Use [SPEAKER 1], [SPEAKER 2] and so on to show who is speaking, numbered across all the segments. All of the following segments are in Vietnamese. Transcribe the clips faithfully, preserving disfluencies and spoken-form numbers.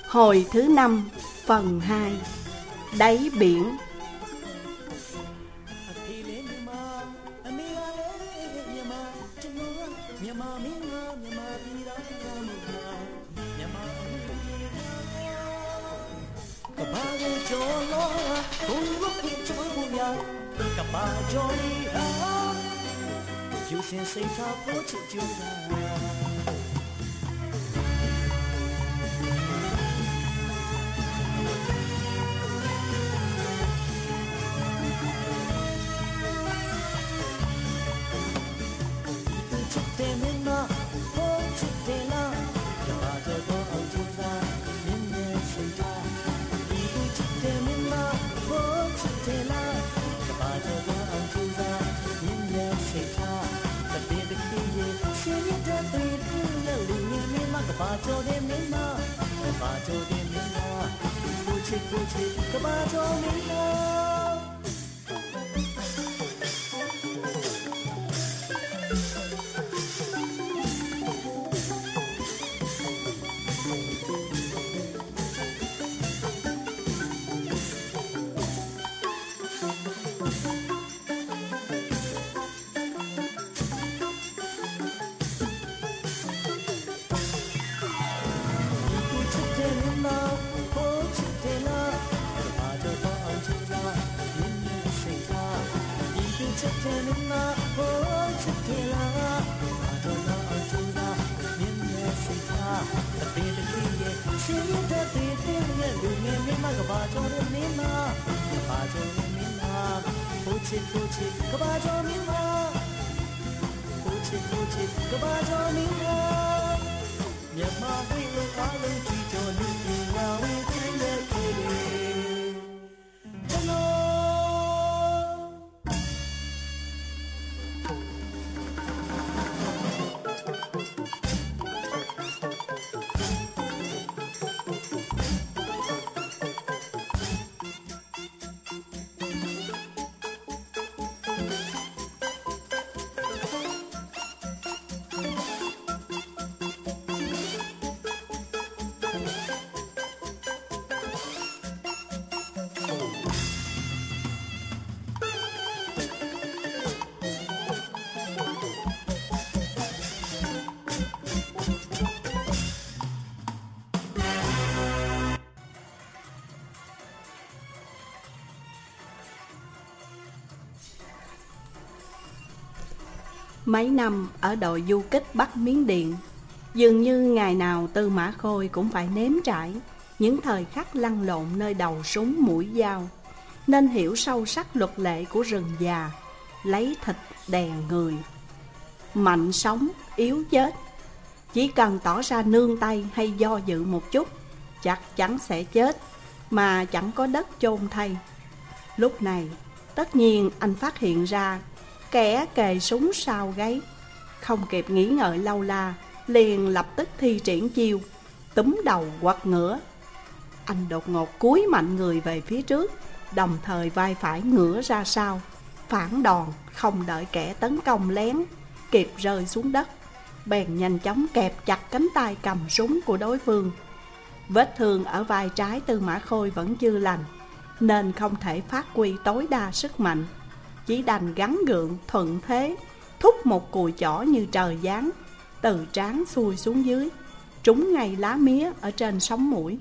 [SPEAKER 1] Hồi thứ năm, phần hai. Đáy biển. Mấy năm ở đội du kích Bắc Miến Điện, dường như ngày nào Tư Mã Khôi cũng phải nếm trải những thời khắc lăn lộn nơi đầu súng mũi dao, nên hiểu sâu sắc luật lệ của rừng già, lấy thịt đè người. Mạnh sống, yếu chết. Chỉ cần tỏ ra nương tay hay do dự một chút, chắc chắn sẽ chết, mà chẳng có đất chôn thay. Lúc này, tất nhiên anh phát hiện ra kẻ kề súng sau gáy. Không kịp nghĩ ngợi lâu la, liền lập tức thi triển chiêu túm đầu quật ngửa. Anh đột ngột cúi mạnh người về phía trước, đồng thời vai phải ngửa ra sau, phản đòn không đợi kẻ tấn công lén kịp rơi xuống đất, bèn nhanh chóng kẹp chặt cánh tay cầm súng của đối phương. Vết thương ở vai trái Tư Mã Khôi vẫn chưa lành, nên không thể phát huy tối đa sức mạnh, chỉ đành gắng gượng thuận thế thúc một cùi chỏ như trời giáng, từ trán xuôi xuống dưới, trúng ngay lá mía ở trên sống mũi.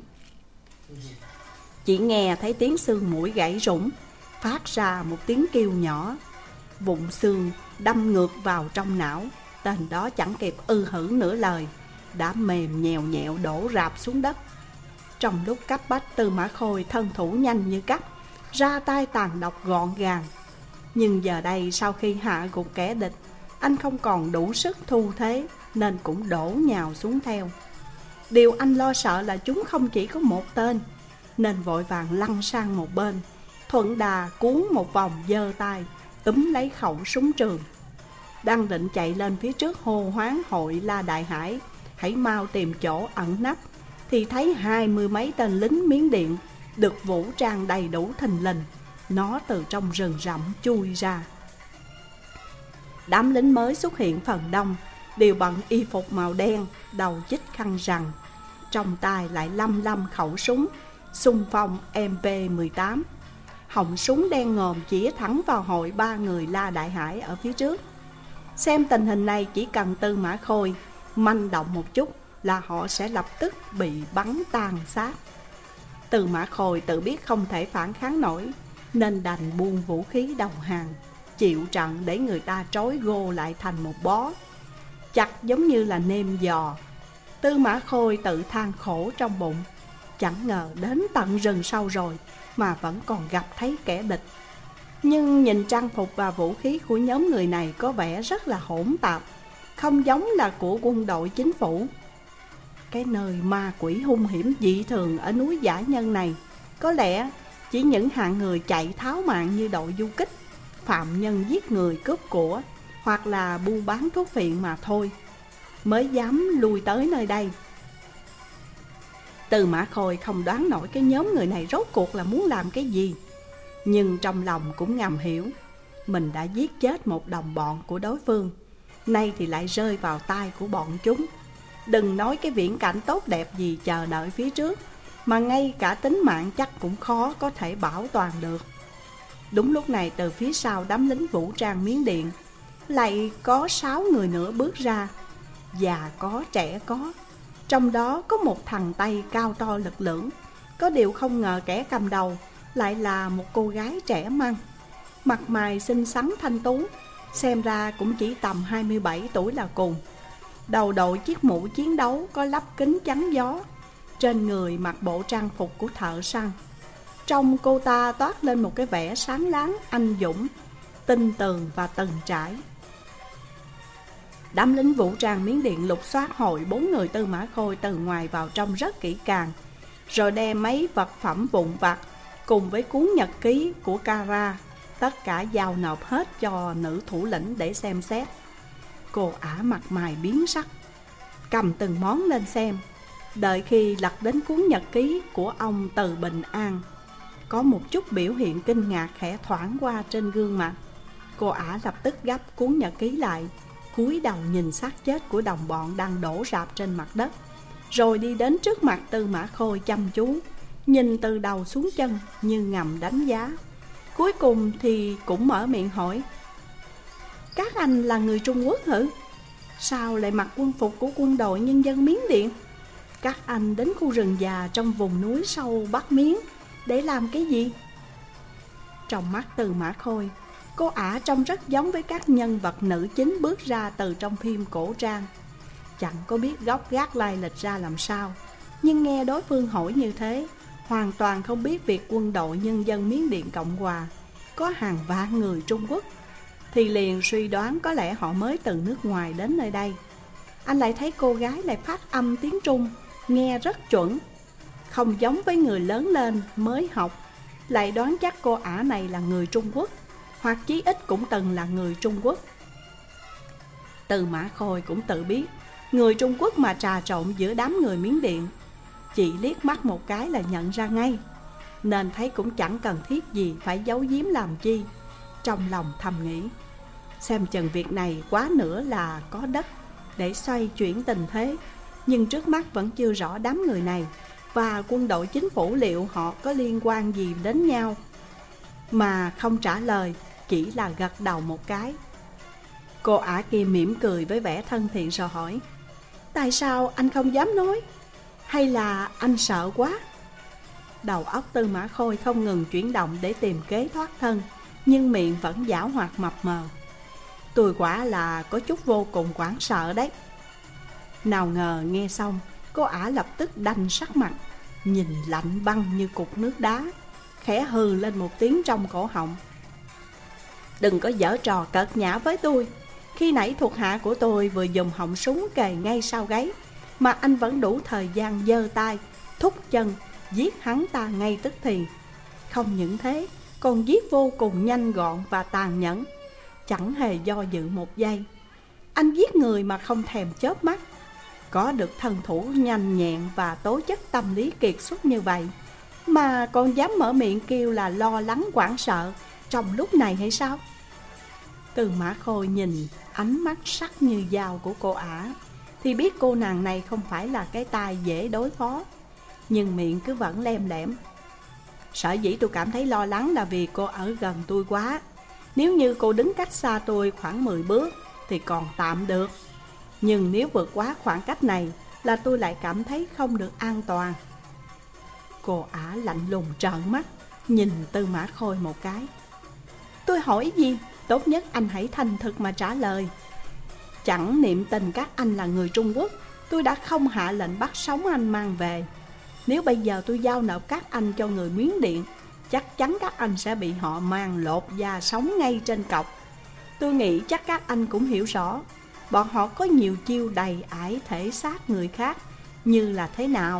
[SPEAKER 1] Chỉ nghe thấy tiếng xương mũi gãy rụng, phát ra một tiếng kêu nhỏ. Vụn xương đâm ngược vào trong não. Tên đó chẳng kịp ư hử nửa lời, đã mềm nhèo nhẹo đổ rạp xuống đất. Trong lúc cấp bách, Tư Mã Khôi thân thủ nhanh như cắt, ra tay tàn độc gọn gàng. Nhưng giờ đây, sau khi hạ gục kẻ địch, anh không còn đủ sức thu thế, nên cũng đổ nhào xuống theo. Điều anh lo sợ là chúng không chỉ có một tên, nên vội vàng lăn sang một bên, thuận đà cuốn một vòng, giơ tay túm lấy khẩu súng trường. Đang định chạy lên phía trước hô hoán hội La Đại Hải hãy mau tìm chỗ ẩn nấp, thì thấy hai mươi mấy tên lính Miến Điện được vũ trang đầy đủ thình lình, nó từ trong rừng rậm chui ra. Đám lính mới xuất hiện phần đông đều bận y phục màu đen, đầu chích khăn rằn, trong tay lại lăm lăm khẩu súng xung phong em pê mười tám. Họng súng đen ngòm chĩa thẳng vào hội ba người La Đại Hải ở phía trước. Xem tình hình này, chỉ cần Tư Mã Khôi manh động một chút là họ sẽ lập tức bị bắn tàn sát. Tư Mã Khôi tự biết không thể phản kháng nổi, nên đành buông vũ khí đầu hàng, chịu trận để người ta trói gô lại thành một bó, chặt giống như là nêm giò. Tư Mã Khôi tự than khổ trong bụng, chẳng ngờ đến tận rừng sâu rồi mà vẫn còn gặp thấy kẻ địch. Nhưng nhìn trang phục và vũ khí của nhóm người này có vẻ rất là hỗn tạp, không giống là của quân đội chính phủ. Cái nơi ma quỷ hung hiểm dị thường ở núi Dã Nhân này có lẽ chỉ những hạng người chạy tháo mạng như đội du kích, phạm nhân giết người cướp của, hoặc là buôn bán thuốc phiện mà thôi mới dám lui tới nơi đây. Tư Mã Khôi không đoán nổi cái nhóm người này rốt cuộc là muốn làm cái gì, nhưng trong lòng cũng ngầm hiểu mình đã giết chết một đồng bọn của đối phương, nay thì lại rơi vào tay của bọn chúng. Đừng nói cái viễn cảnh tốt đẹp gì chờ đợi phía trước, mà ngay cả tính mạng chắc cũng khó có thể bảo toàn được. Đúng lúc này, từ phía sau đám lính vũ trang Miến Điện lại có sáu người nữa bước ra, già có trẻ có, trong đó có một thằng Tây cao to lực lưỡng. Có điều không ngờ kẻ cầm đầu lại là một cô gái trẻ măng, mặt mày xinh xắn thanh tú, xem ra cũng chỉ tầm hai mươi bảy tuổi là cùng. Đầu đội chiếc mũ chiến đấu có lắp kính chắn gió, trên người mặc bộ trang phục của thợ săn. Trong cô ta toát lên một cái vẻ sáng láng, anh dũng, tinh tường và từng trải. Đám lính vũ trang Miến Điện lục soát hội bốn người Tư Mã Khôi từ ngoài vào trong rất kỹ càng, rồi đem mấy vật phẩm vụn vặt cùng với cuốn nhật ký của Kara, tất cả giao nộp hết cho nữ thủ lĩnh để xem xét. Cô ả mặt mày biến sắc, cầm từng món lên xem. Đợi khi lật đến cuốn nhật ký của ông Từ Bình An, có một chút biểu hiện kinh ngạc khẽ thoảng qua trên gương mặt. Cô ả lập tức gấp cuốn nhật ký lại, cúi đầu nhìn xác chết của đồng bọn đang đổ rạp trên mặt đất, rồi đi đến trước mặt Tư Mã Khôi chăm chú, nhìn từ đầu xuống chân như ngầm đánh giá. Cuối cùng thì cũng mở miệng hỏi: "Các anh là người Trung Quốc hả? Sao lại mặc quân phục của quân đội nhân dân Miến Điện? Các anh đến khu rừng già trong vùng núi sâu Bắc Miến để làm cái gì?" Trong mắt Tư Mã Khôi, cô ả trông rất giống với các nhân vật nữ chính bước ra từ trong phim cổ trang. Chẳng có biết gốc gác lai lịch ra làm sao, nhưng nghe đối phương hỏi như thế, hoàn toàn không biết việc quân đội nhân dân Miến Điện Cộng Hòa có hàng vạn người Trung Quốc, thì liền suy đoán có lẽ họ mới từ nước ngoài đến nơi đây. Anh lại thấy cô gái lại phát âm tiếng Trung, nghe rất chuẩn, không giống với người lớn lên mới học, lại đoán chắc cô ả này là người Trung Quốc, hoặc chí ít cũng từng là người Trung Quốc. Tư Mã Khôi cũng tự biết người Trung Quốc mà trà trộn giữa đám người Miến Điện, chỉ liếc mắt một cái là nhận ra ngay, nên thấy cũng chẳng cần thiết gì phải giấu giếm làm chi. Trong lòng thầm nghĩ, xem chừng việc này quá nữa là có đất để xoay chuyển tình thế. Nhưng trước mắt vẫn chưa rõ đám người này và quân đội chính phủ liệu họ có liên quan gì đến nhau. Mà không trả lời, chỉ là gật đầu một cái. Cô ả kia mỉm cười với vẻ thân thiện rồi hỏi: "Tại sao anh không dám nói? Hay là anh sợ quá?" Đầu óc Tư Mã Khôi không ngừng chuyển động để tìm kế thoát thân, nhưng miệng vẫn giảo hoạt mập mờ: "Tôi quả là có chút vô cùng hoảng sợ đấy." Nào ngờ nghe xong, cô ả lập tức đanh sắc mặt, nhìn lạnh băng như cục nước đá, khẽ hừ lên một tiếng trong cổ họng: "Đừng có giở trò cợt nhã với tôi. Khi nãy thuộc hạ của tôi vừa dùng họng súng kề ngay sau gáy, mà anh vẫn đủ thời gian giơ tay, thúc chân, giết hắn ta ngay tức thì. Không những thế, còn giết vô cùng nhanh gọn và tàn nhẫn, chẳng hề do dự một giây. Anh giết người mà không thèm chớp mắt. Có được thân thủ nhanh nhẹn và tố chất tâm lý kiệt xuất như vậy, mà còn dám mở miệng kêu là lo lắng hoảng sợ trong lúc này hay sao?" Tư Mã Khôi nhìn ánh mắt sắc như dao của cô ả, Tuy biết cô nàng này không phải là cái tai dễ đối phó, nhưng miệng cứ vẫn lem lẻm. Sở dĩ tôi cảm thấy lo lắng là vì cô ở gần tôi quá. Nếu như cô đứng cách xa tôi khoảng mười bước thì còn tạm được, nhưng nếu vượt quá khoảng cách này là tôi lại cảm thấy không được an toàn. Cô ả lạnh lùng trợn mắt nhìn Tư Mã Khôi một cái. Tôi hỏi gì, tốt nhất anh hãy thành thực mà trả lời. Chẳng niệm tình các anh là người Trung Quốc, tôi đã không hạ lệnh bắt sống anh mang về. Nếu bây giờ tôi giao nộp các anh cho người Miến Điện, chắc chắn các anh sẽ bị họ mang lột da sống ngay trên cọc. Tôi nghĩ chắc các anh cũng hiểu rõ bọn họ có nhiều chiêu đầy ải thể xác người khác như là thế nào.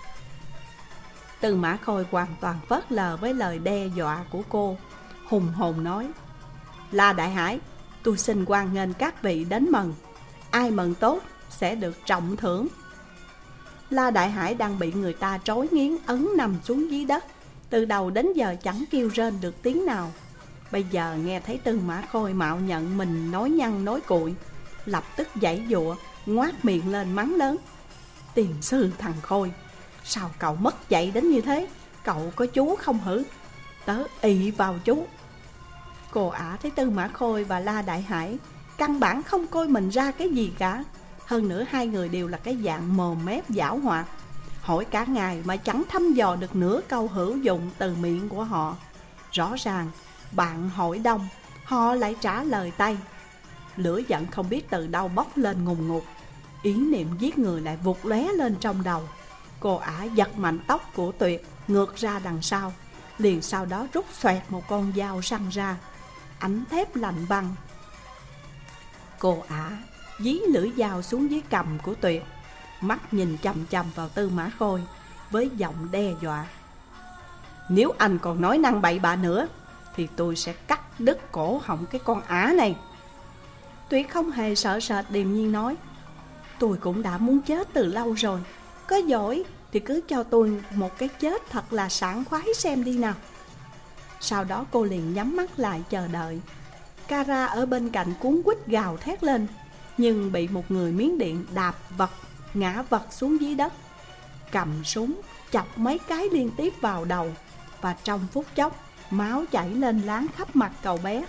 [SPEAKER 1] Tư Mã Khôi hoàn toàn phớt lờ với lời đe dọa của cô, hùng hồn nói: La Đại Hải, tôi xin hoan nghênh các vị đến mừng. Ai mừng tốt sẽ được trọng thưởng. La Đại Hải đang bị người ta trói nghiến ấn nằm xuống dưới đất, từ đầu đến giờ chẳng kêu rên được tiếng nào. Bây giờ nghe thấy Tư Mã Khôi mạo nhận mình nói nhăn nói cuội, lập tức giãy giụa, ngoác miệng lên mắng lớn: Tiền sư thằng Khôi, sao cậu mất dạy đến như thế? Cậu có chú không hử? Tớ ị vào chú. Cô ả thấy Tư Mã Khôi và La Đại Hải căn bản không coi mình ra cái gì cả. Hơn nữa hai người đều là cái dạng mồm mép giảo hoạt, hỏi cả ngày mà chẳng thăm dò được nửa câu hữu dụng từ miệng của họ. Rõ ràng bạn hỏi đông, họ lại trả lời tây. Lửa giận không biết từ đâu bốc lên ngùn ngụt, ý niệm giết người lại vụt lóe lên trong đầu. Cô ả giật mạnh tóc của Tuyệt ngược ra đằng sau, liền sau đó rút xoẹt một con dao săn ra, ánh thép lạnh băng. Cô ả dí lưỡi dao xuống dưới cằm của Tuyệt, mắt nhìn chằm chằm vào Tư Mã Khôi với giọng đe dọa: Nếu anh còn nói năng bậy bạ nữa thì tôi sẽ cắt đứt cổ họng cái con ả này. Tuyệt không hề sợ sệt, điềm nhiên nói: Tôi cũng đã muốn chết từ lâu rồi, có giỏi thì cứ cho tôi một cái chết thật là sảng khoái xem đi nào. Sau đó cô liền nhắm mắt lại chờ đợi. Kara ở bên cạnh cuống quýt gào thét lên, nhưng bị một người Miến Điện đạp vật, ngã vật xuống dưới đất, cầm súng chọc mấy cái liên tiếp vào đầu, và trong phút chốc máu chảy lên láng khắp mặt cậu bé.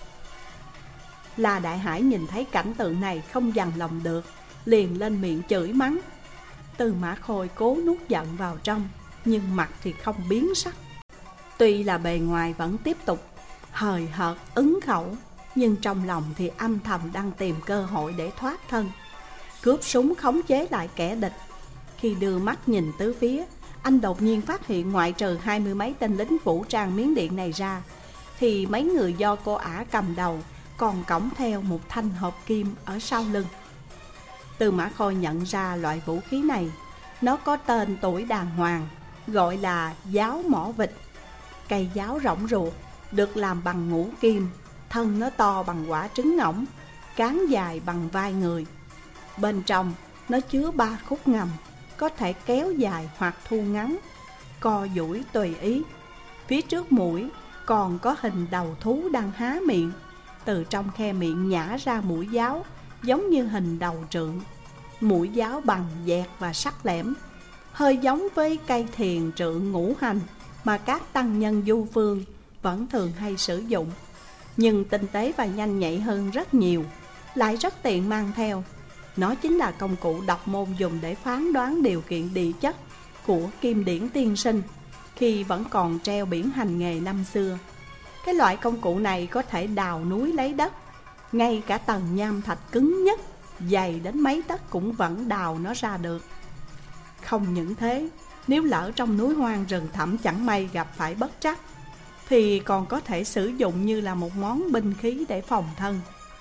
[SPEAKER 1] La Đại Hải nhìn thấy cảnh tượng này không dằn lòng được, liền lên miệng chửi mắng. Tư Mã Khôi cố nuốt giận vào trong, nhưng mặt thì không biến sắc. Tuy là bề ngoài vẫn tiếp tục hời hợt ứng khẩu, nhưng trong lòng thì âm thầm đang tìm cơ hội để thoát thân, cướp súng khống chế lại kẻ địch. Khi đưa mắt nhìn tứ phía, anh đột nhiên phát hiện ngoại trừ hai mươi mấy tên lính vũ trang Miến Điện này ra, thì mấy người do cô ả cầm đầu còn cõng theo một thanh hộp kim ở sau lưng. Tư Mã Khôi nhận ra loại vũ khí này, nó có tên tuổi đàng hoàng, gọi là giáo mỏ vịt. Cây giáo rỗng ruột, được làm bằng ngũ kim, thân nó to bằng quả trứng ngỗng, cán dài bằng vai người. Bên trong nó chứa ba khúc ngầm, có thể kéo dài hoặc thu ngắn, co duỗi tùy ý. Phía trước mũi còn có hình đầu thú đang há miệng, từ trong khe miệng nhả ra mũi giáo, giống như hình đầu trượng. Mũi giáo bằng dẹt và sắc lẻm, hơi giống với cây thiền trượng ngũ hành mà các tăng nhân du phương vẫn thường hay sử dụng, nhưng tinh tế và nhanh nhạy hơn rất nhiều, lại rất tiện mang theo. Nó chính là công cụ độc môn dùng để phán đoán điều kiện địa chất của Kim Điển tiên sinh khi vẫn còn treo biển hành nghề năm xưa. Cái loại công cụ này có thể đào núi lấy đất, ngay cả tầng nham thạch cứng nhất, dày đến mấy tấc cũng vẫn đào nó ra được. Không những thế, nếu lỡ trong núi hoang rừng thẳm chẳng may gặp phải bất trắc, thì còn có thể sử dụng như là một món binh khí để phòng thân.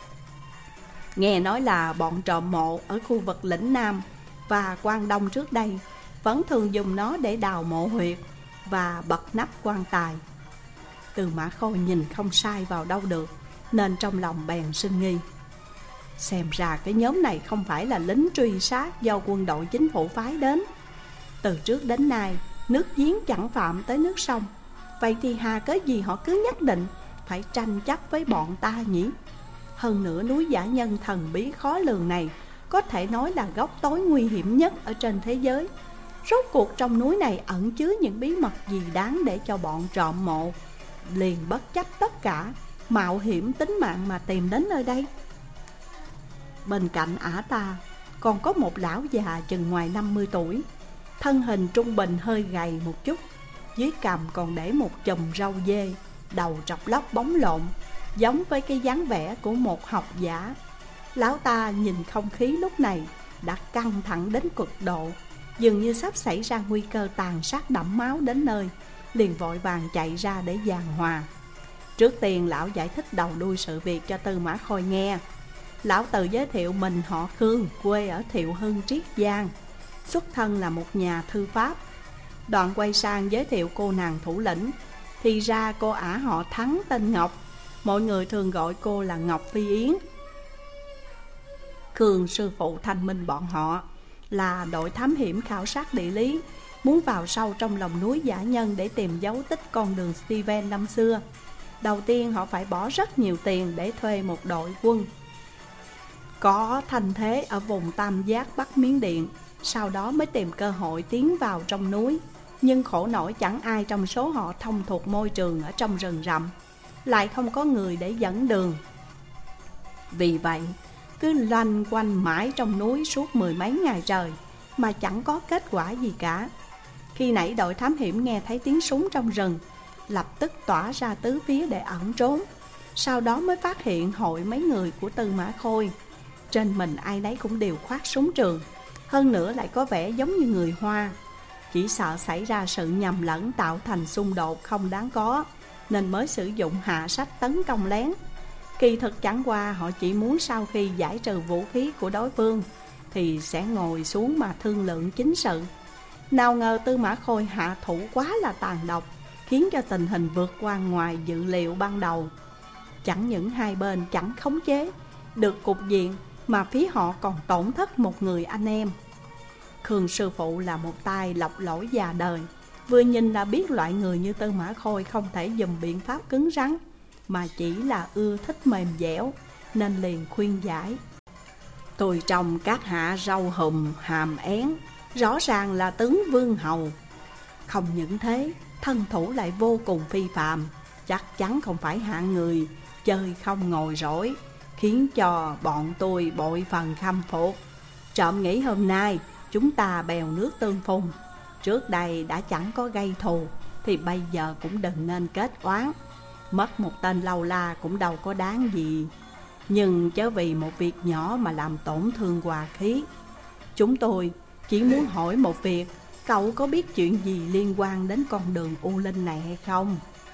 [SPEAKER 1] Nghe nói là bọn trộm mộ ở khu vực lĩnh Nam và Quang Đông trước đây vẫn thường dùng nó để đào mộ huyệt và bật nắp quan tài. Tư Mã Khôi nhìn không sai vào đâu được, nên trong lòng bèn sinh nghi. Xem ra cái nhóm này không phải là lính truy sát do quân đội chính phủ phái đến. Từ trước đến nay, nước giếng chẳng phạm tới nước sông, vậy thì hà cớ gì họ cứ nhất định phải tranh chấp với bọn ta nhỉ? Hơn nữa núi dã nhân thần bí khó lường này có thể nói là góc tối nguy hiểm nhất ở trên thế giới. Rốt cuộc trong núi này ẩn chứa những bí mật gì đáng để cho bọn trộm mộ liền bất chấp tất cả, mạo hiểm tính mạng mà tìm đến nơi đây. Bên cạnh ả ta còn có một lão già chừng ngoài năm mươi tuổi, thân hình trung bình hơi gầy một chút, dưới cằm còn để một chùm râu dê, đầu trọc lóc bóng lộn, giống với cái dáng vẻ của một học giả. Lão ta nhìn không khí lúc này đã căng thẳng đến cực độ, dường như sắp xảy ra nguy cơ tàn sát đẫm máu đến nơi, liền vội vàng chạy ra để giảng hòa. Trước tiên lão giải thích đầu đuôi sự việc cho Tư Mã Khôi nghe. Lão tự giới thiệu mình họ Khương, quê ở Thiệu Hưng, Triết Giang, xuất thân là một nhà thư pháp. Đoạn quay sang giới thiệu cô nàng thủ lĩnh. Thì ra cô ả họ Thắng tên Ngọc, mọi người thường gọi cô là Ngọc Phi Yến. Khương sư phụ thanh minh bọn họ là đội thám hiểm khảo sát địa lý, muốn vào sâu trong lòng núi Dã Nhân để tìm dấu tích con đường Steven năm xưa. Đầu tiên họ phải bỏ rất nhiều tiền để thuê một đội quân có thành thế ở vùng Tam Giác Bắc Miến Điện, sau đó mới tìm cơ hội tiến vào trong núi. Nhưng khổ nổi chẳng ai trong số họ thông thuộc môi trường ở trong rừng rậm, lại không có người để dẫn đường. Vì vậy cứ loanh quanh mãi trong núi suốt mười mấy ngày trời mà chẳng có kết quả gì cả. Khi nãy đội thám hiểm nghe thấy tiếng súng trong rừng, lập tức tỏa ra tứ phía để ẩn trốn. Sau đó mới phát hiện hội mấy người của Tư Mã Khôi, trên mình ai nấy cũng đều khoác súng trường, hơn nữa lại có vẻ giống như người Hoa. Chỉ sợ xảy ra sự nhầm lẫn tạo thành xung đột không đáng có, nên mới sử dụng hạ sách tấn công lén. Kỳ thực chẳng qua họ chỉ muốn sau khi giải trừ vũ khí của đối phương thì sẽ ngồi xuống mà thương lượng chính sự. Nào ngờ Tư Mã Khôi hạ thủ quá là tàn độc, khiến cho tình hình vượt qua ngoài dự liệu ban đầu. Chẳng những hai bên chẳng khống chế được cục diện, mà phía họ còn tổn thất một người anh em. Khương sư phụ là một tay lọc lỗi già đời, vừa nhìn đã biết loại người như Tư Mã Khôi không thể dùng biện pháp cứng rắn, mà chỉ là ưa thích mềm dẻo, nên liền khuyên giải. Tôi trông các hạ râu hùm hàm én, rõ ràng là tướng vương hầu. Không những thế, thân thủ lại vô cùng phi phàm, chắc chắn không phải hạng người chơi không ngồi rỗi, khiến cho bọn tôi bội phần khâm phục. Trộm nghĩ hôm nay chúng ta bèo nước tương phùng, trước đây đã chẳng có gây thù thì bây giờ cũng đừng nên kết oán. Mất một tên lâu la cũng đâu có đáng gì, nhưng chớ vì một việc nhỏ mà làm tổn thương hòa khí. Chúng tôi chỉ muốn hỏi một việc, cậu có biết chuyện gì liên quan đến con đường U Linh này hay không?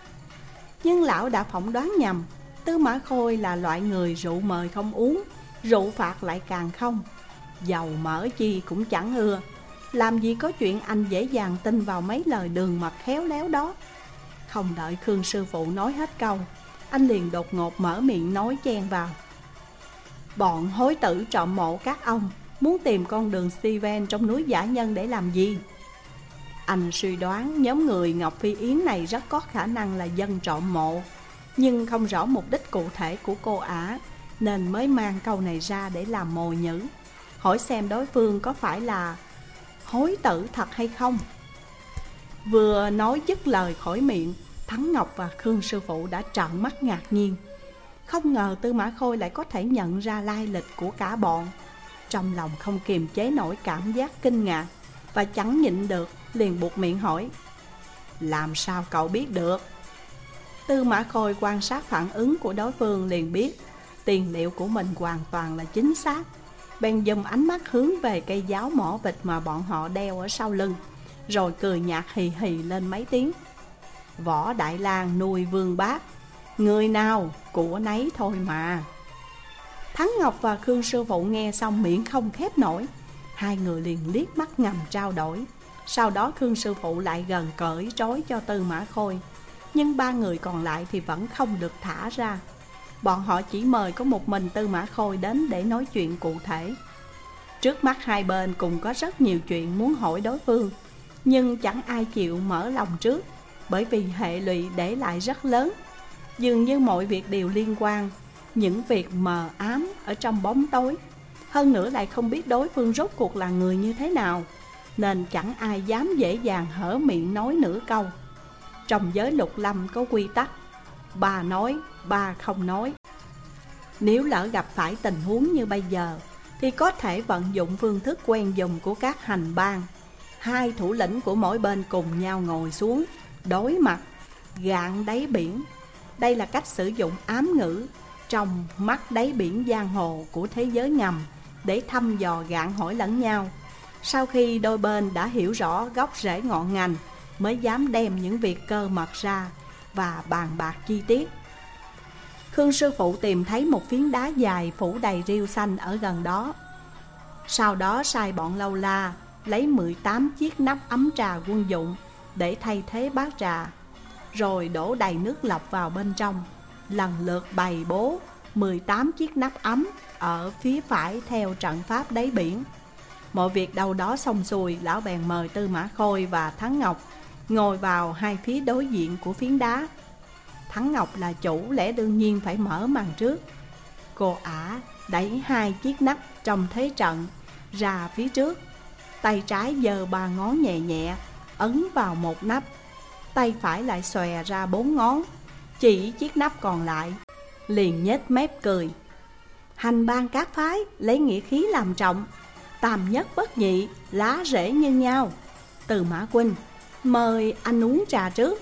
[SPEAKER 1] Nhưng lão đã phỏng đoán nhầm. Tư Mã Khôi là loại người rượu mời không uống, rượu phạt lại càng không, dầu mỡ chi cũng chẳng ưa. Làm gì có chuyện anh dễ dàng tin vào mấy lời đường mật khéo léo đó. Không đợi Khương sư phụ nói hết câu, anh liền đột ngột mở miệng nói chen vào. Bọn hối tử trộm mộ các ông muốn tìm con đường Steven trong núi Dã Nhân để làm gì? Anh suy đoán nhóm người Ngọc Phi Yến này rất có khả năng là dân trộm mộ, nhưng không rõ mục đích cụ thể của cô ả, nên mới mang câu này ra để làm mồi nhử, hỏi xem đối phương có phải là hối tử thật hay không. Vừa nói dứt lời khỏi miệng, Thắng Ngọc và Khương sư phụ đã trợn mắt ngạc nhiên. Không ngờ Tư Mã Khôi lại có thể nhận ra lai lịch của cả bọn. Trong lòng không kiềm chế nổi cảm giác kinh ngạc, và chẳng nhịn được liền buột miệng hỏi: làm sao cậu biết được? Tư Mã Khôi quan sát phản ứng của đối phương liền biết tiền liệu của mình hoàn toàn là chính xác. Bèn dùng ánh mắt hướng về cây giáo mỏ vịt mà bọn họ đeo ở sau lưng, rồi cười nhạt hì hì lên mấy tiếng. Võ Đại Lang nuôi vương bác, người nào của nấy thôi mà. Thắng Ngọc và Khương sư phụ nghe xong miệng không khép nổi. Hai người liền liếc mắt ngầm trao đổi. Sau đó Khương sư phụ lại gần cởi trói cho Tư Mã Khôi, nhưng ba người còn lại thì vẫn không được thả ra. Bọn họ chỉ mời có một mình Tư Mã Khôi đến để nói chuyện cụ thể. Trước mắt hai bên cùng có rất nhiều chuyện muốn hỏi đối phương, nhưng chẳng ai chịu mở lòng trước, bởi vì hệ lụy để lại rất lớn. Dường như mọi việc đều liên quan, những việc mờ ám ở trong bóng tối. hơn nữa lại không biết đối phương rốt cuộc là người như thế nào, nên chẳng ai dám dễ dàng hở miệng nói nửa câu. Trong giới lục lâm có quy tắc, ba nói, ba không nói. Nếu lỡ gặp phải tình huống như bây giờ, thì có thể vận dụng phương thức quen dùng của các hành bang. Hai thủ lĩnh của mỗi bên cùng nhau ngồi xuống, đối mặt, gạn đáy biển. Đây là cách sử dụng ám ngữ trong mắt đáy biển giang hồ của thế giới ngầm để thăm dò gạn hỏi lẫn nhau. Sau khi đôi bên đã hiểu rõ gốc rễ ngọn ngành, mới dám đem những việc cơ mật ra và bàn bạc chi tiết. Khương sư phụ tìm thấy một phiến đá dài phủ đầy rêu xanh ở gần đó. Sau đó sai bọn lâu la lấy mười tám chiếc nắp ấm trà quân dụng để thay thế bát trà, rồi đổ đầy nước lọc vào bên trong, lần lượt bày bố mười tám chiếc nắp ấm ở phía phải theo trận pháp đáy biển. Mọi việc đâu đó xong xuôi, lão bèn mời Tư Mã Khôi và Thắng Ngọc ngồi vào hai phía đối diện của phiến đá. Thắng Ngọc là chủ, lẽ đương nhiên phải mở màn trước. Cô ả đẩy hai chiếc nắp trong thế trận ra phía trước, tay trái giơ ba ngón nhẹ nhẹ ấn vào một nắp, tay phải lại xòe ra bốn ngón chỉ chiếc nắp còn lại, liền nhếch mép cười. Hành bang các phái lấy nghĩa khí làm trọng, tam nhất bất nhị, lá rễ như nhau. Từ Mã huynh, mời anh uống trà trước.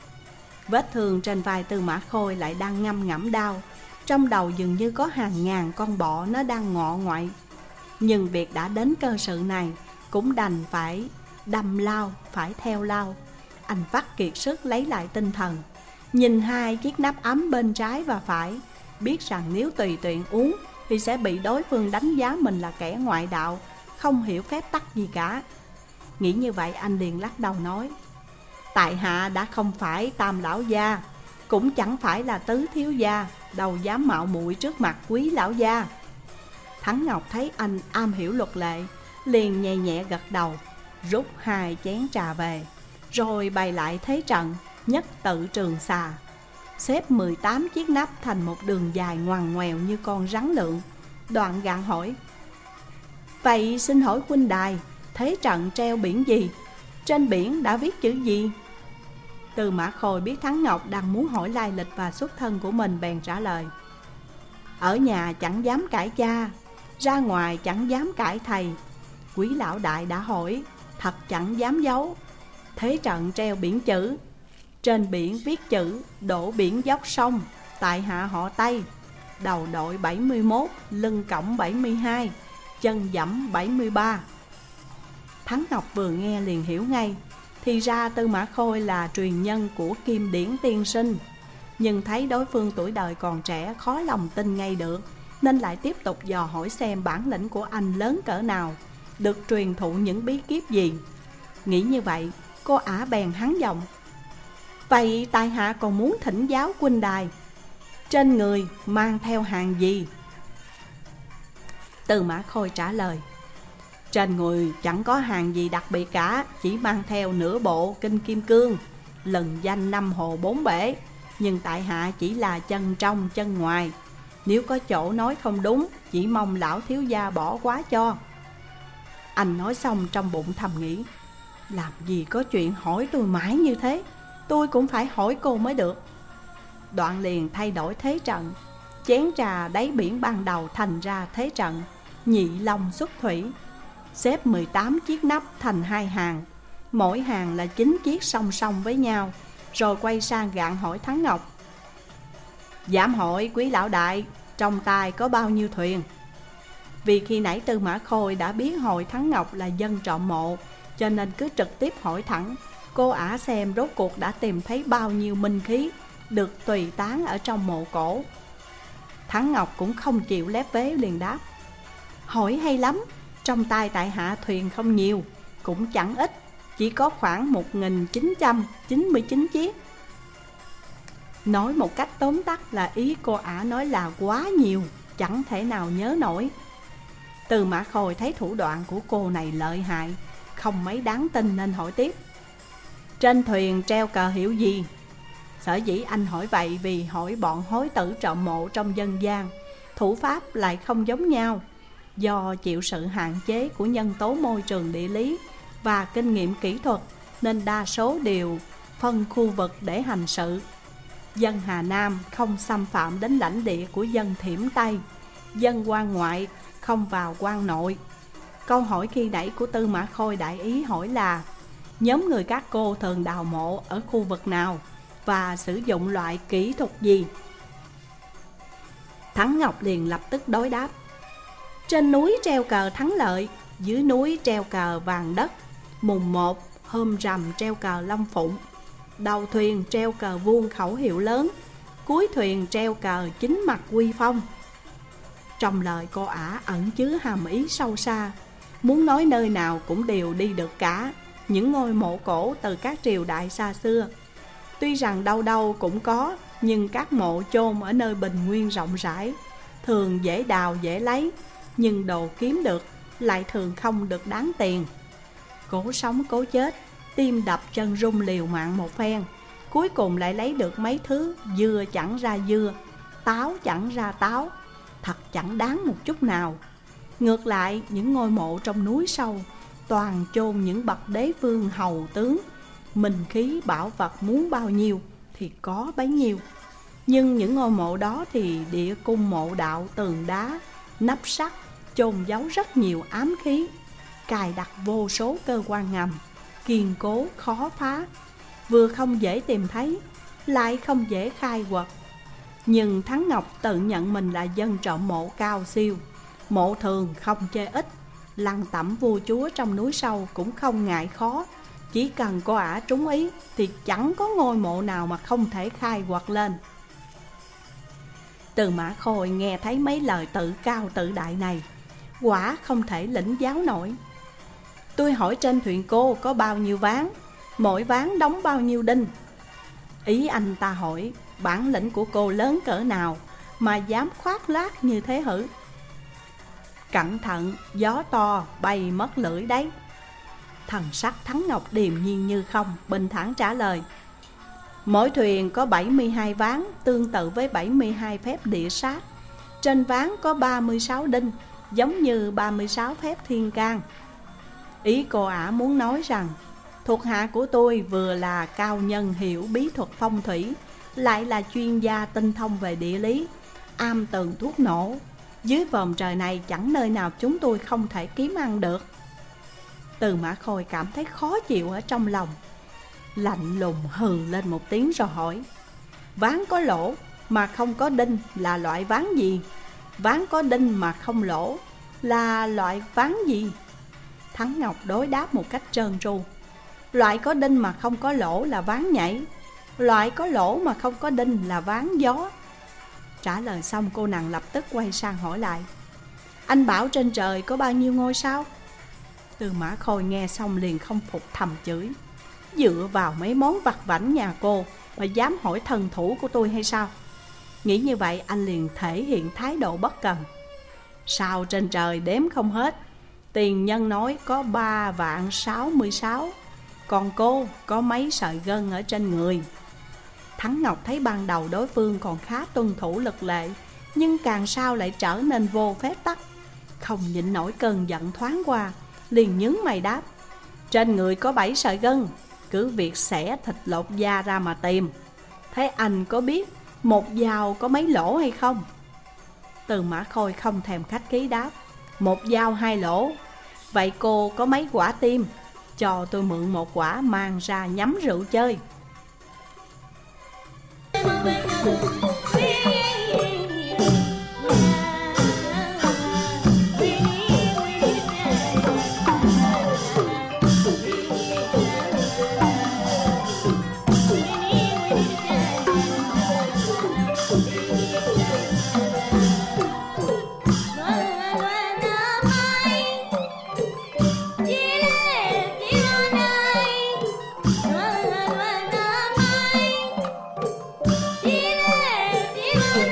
[SPEAKER 1] Vết thương trên vai Tư Mã Khôi lại đang ngâm ngẫm đau, trong đầu dường như có hàng ngàn con bọ nó đang ngọ ngoại. Nhưng việc đã đến cơ sự này, cũng đành phải đâm lao phải theo lao. Anh vắt kiệt sức lấy lại tinh thần, nhìn hai chiếc nắp ấm bên trái và phải, biết rằng nếu tùy tiện uống thì sẽ bị đối phương đánh giá mình là kẻ ngoại đạo, không hiểu phép tắc gì cả. Nghĩ như vậy anh liền lắc đầu nói: tại hạ đã không phải Tam lão gia, cũng chẳng phải là Tứ thiếu gia, đâu dám mạo muội trước mặt Quý lão gia. Thắng Ngọc thấy anh am hiểu luật lệ, liền nhẹ nhẹ gật đầu, rút hai chén trà về, rồi bày lại thế trận nhất tự trường xà, xếp mười tám chiếc nắp thành một đường dài ngoằn ngoèo như con rắn lượn. Đoạn gạn hỏi: vậy xin hỏi huynh đài, thế trận treo biển gì? Trên biển đã viết chữ gì? Tư Mã Khôi biết Thắng Ngọc đang muốn hỏi lai lịch và xuất thân của mình, bèn trả lời: ở nhà chẳng dám cãi cha, ra ngoài chẳng dám cãi thầy. Quý lão đại đã hỏi, thật chẳng dám giấu. Thế trận treo biển chữ, trên biển viết chữ đổ biển dốc sông, tại hạ họ Tây, đầu đội bảy mươi mốt, lưng cõng bảy mươi hai, chân dẫm bảy mươi ba. Thắng Ngọc vừa nghe liền hiểu ngay, thì ra Tư Mã Khôi là truyền nhân của Kim Điển tiên sinh. Nhưng thấy đối phương tuổi đời còn trẻ, khó lòng tin ngay được, nên lại tiếp tục dò hỏi xem bản lĩnh của anh lớn cỡ nào, được truyền thụ những bí kíp gì. Nghĩ như vậy, cô ả bèn hắng giọng: vậy tại hạ còn muốn thỉnh giáo huynh đài, trên người mang theo hàng gì? Tư Mã Khôi trả lời: trên người chẳng có hàng gì đặc biệt cả, chỉ mang theo nửa bộ kinh kim cương, lừng danh năm hồ bốn bể. Nhưng tại hạ chỉ là chân trong chân ngoài, nếu có chỗ nói không đúng, chỉ mong lão thiếu gia bỏ quá cho. Anh nói xong trong bụng thầm nghĩ: làm gì có chuyện hỏi tôi mãi như thế, tôi cũng phải hỏi cô mới được. Đoạn liền thay đổi thế trận, chén trà đáy biển ban đầu thành ra thế trận nhị long xuất thủy, xếp mười tám chiếc nắp thành hai hàng, mỗi hàng là chín chiếc song song với nhau. Rồi quay sang gạn hỏi Thắng Ngọc: dám hỏi quý lão đại, trong tay có bao nhiêu thuyền? Vì khi nãy Tư Mã Khôi đã biết hồi Thắng Ngọc là dân trộm mộ, cho nên cứ trực tiếp hỏi thẳng. Cô ả xem rốt cuộc đã tìm thấy bao nhiêu minh khí được tùy tán ở trong mộ cổ. Thắng Ngọc cũng không chịu lép vế, liền đáp: hỏi hay lắm, trong tay tại hạ thuyền không nhiều, cũng chẳng ít, chỉ có khoảng một nghìn chín trăm chín mươi chín chiếc. Nói một cách tóm tắt là ý cô ả nói là quá nhiều, chẳng thể nào nhớ nổi. Tư Mã Khôi thấy thủ đoạn của cô này lợi hại, không mấy đáng tin nên hỏi tiếp: trên thuyền treo cờ hiệu gì? Sở dĩ anh hỏi vậy vì hỏi bọn hối tử trộm mộ trong dân gian, thủ pháp lại không giống nhau. Do chịu sự hạn chế của nhân tố môi trường địa lý và kinh nghiệm kỹ thuật, nên đa số đều phân khu vực để hành sự. Dân Hà Nam không xâm phạm đến lãnh địa của dân Thiểm Tây, dân quan ngoại không vào quan nội. Câu hỏi khi nãy của Tư Mã Khôi đại ý hỏi là nhóm người các cô thường đào mộ ở khu vực nào và sử dụng loại kỹ thuật gì? Thắng Ngọc liền lập tức đối đáp: trên núi treo cờ Thắng Lợi, dưới núi treo cờ Vàng Đất. Mùng một hôm rằm treo cờ Long Phụng, đầu thuyền treo cờ vuông khẩu hiệu lớn, cuối thuyền treo cờ Chính Mặt Quy Phong. Trong lời cô ả ẩn chứa hàm ý sâu xa, muốn nói nơi nào cũng đều đi được cả những ngôi mộ cổ từ các triều đại xa xưa. Tuy rằng đâu đâu cũng có, nhưng các mộ chôn ở nơi bình nguyên rộng rãi, thường dễ đào dễ lấy, nhưng đồ kiếm được lại thường không được đáng tiền. Cố sống cố chết, tim đập chân rung liều mạng một phen, cuối cùng lại lấy được mấy thứ dưa chẳng ra dưa, táo chẳng ra táo, thật chẳng đáng một chút nào. Ngược lại, những ngôi mộ trong núi sâu toàn chôn những bậc đế vương hầu tướng, minh khí bảo vật muốn bao nhiêu thì có bấy nhiêu. Nhưng những ngôi mộ đó thì địa cung mộ đạo, tường đá, nắp sắt, chôn giấu rất nhiều ám khí, cài đặt vô số cơ quan ngầm, kiên cố khó phá, vừa không dễ tìm thấy, lại không dễ khai quật. Nhưng Thắng Ngọc tự nhận mình là dân trộm mộ cao siêu, mộ thường không chê ít, lăng tẩm vua chúa trong núi sâu cũng không ngại khó. Chỉ cần cô ả trúng ý thì chẳng có ngôi mộ nào mà không thể khai quật lên. Tư Mã Khôi nghe thấy mấy lời tự cao tự đại này, quả không thể lĩnh giáo nổi. Tôi hỏi trên thuyền cô có bao nhiêu ván, mỗi ván đóng bao nhiêu đinh? Ý anh ta hỏi bản lĩnh của cô lớn cỡ nào mà dám khoác lác như thế hử? Cẩn thận, gió to bay mất lưỡi đấy. Thần sắc Thắng Ngọc điềm nhiên như không, bình thản trả lời: mỗi thuyền có bảy mươi hai ván, tương tự với bảy mươi hai phép địa sát. Trên ván có ba mươi sáu đinh, giống như ba mươi sáu phép thiên can. Ý cô ả muốn nói rằng thuộc hạ của tôi vừa là cao nhân hiểu bí thuật phong thủy, lại là chuyên gia tinh thông về địa lý, am tường thuốc nổ. Dưới vòm trời này chẳng nơi nào chúng tôi không thể kiếm ăn được. Tư Mã Khôi cảm thấy khó chịu ở trong lòng, lạnh lùng hừ lên một tiếng rồi hỏi: ván có lỗ mà không có đinh là loại ván gì? Ván có đinh mà không lỗ là loại ván gì? Thắng Ngọc đối đáp một cách trơn tru: loại có đinh mà không có lỗ là ván nhảy, loại có lỗ mà không có đinh là ván gió. Trả lời xong, cô nàng lập tức quay sang hỏi lại: anh bảo trên trời có bao nhiêu ngôi sao? Tư Mã Khôi nghe xong liền không phục, thầm chửi: dựa vào mấy món vặt vãnh nhà cô mà dám hỏi thần thủ của tôi hay sao? Nghĩ như vậy, anh liền thể hiện thái độ bất cần: sao trên trời đếm không hết, tiền nhân nói có ba vạn sáu mươi sáu, còn cô có mấy sợi gân ở trên người. Thắng Ngọc thấy ban đầu đối phương còn khá tuân thủ luật lệ, nhưng càng sau lại trở nên vô phép tắc, không nhịn nổi cơn giận thoáng qua, liền nhướng mày đáp: trên người có bảy sợi gân, cứ việc xẻ thịt lột da ra mà tìm. Thế anh có biết một dao có mấy lỗ hay không? Tư Mã Khôi không thèm khách khí đáp: một dao hai lỗ. Vậy cô có mấy quả tim? Cho tôi mượn một quả mang ra nhắm rượu chơi.
[SPEAKER 2] Yeah.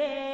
[SPEAKER 2] ghê.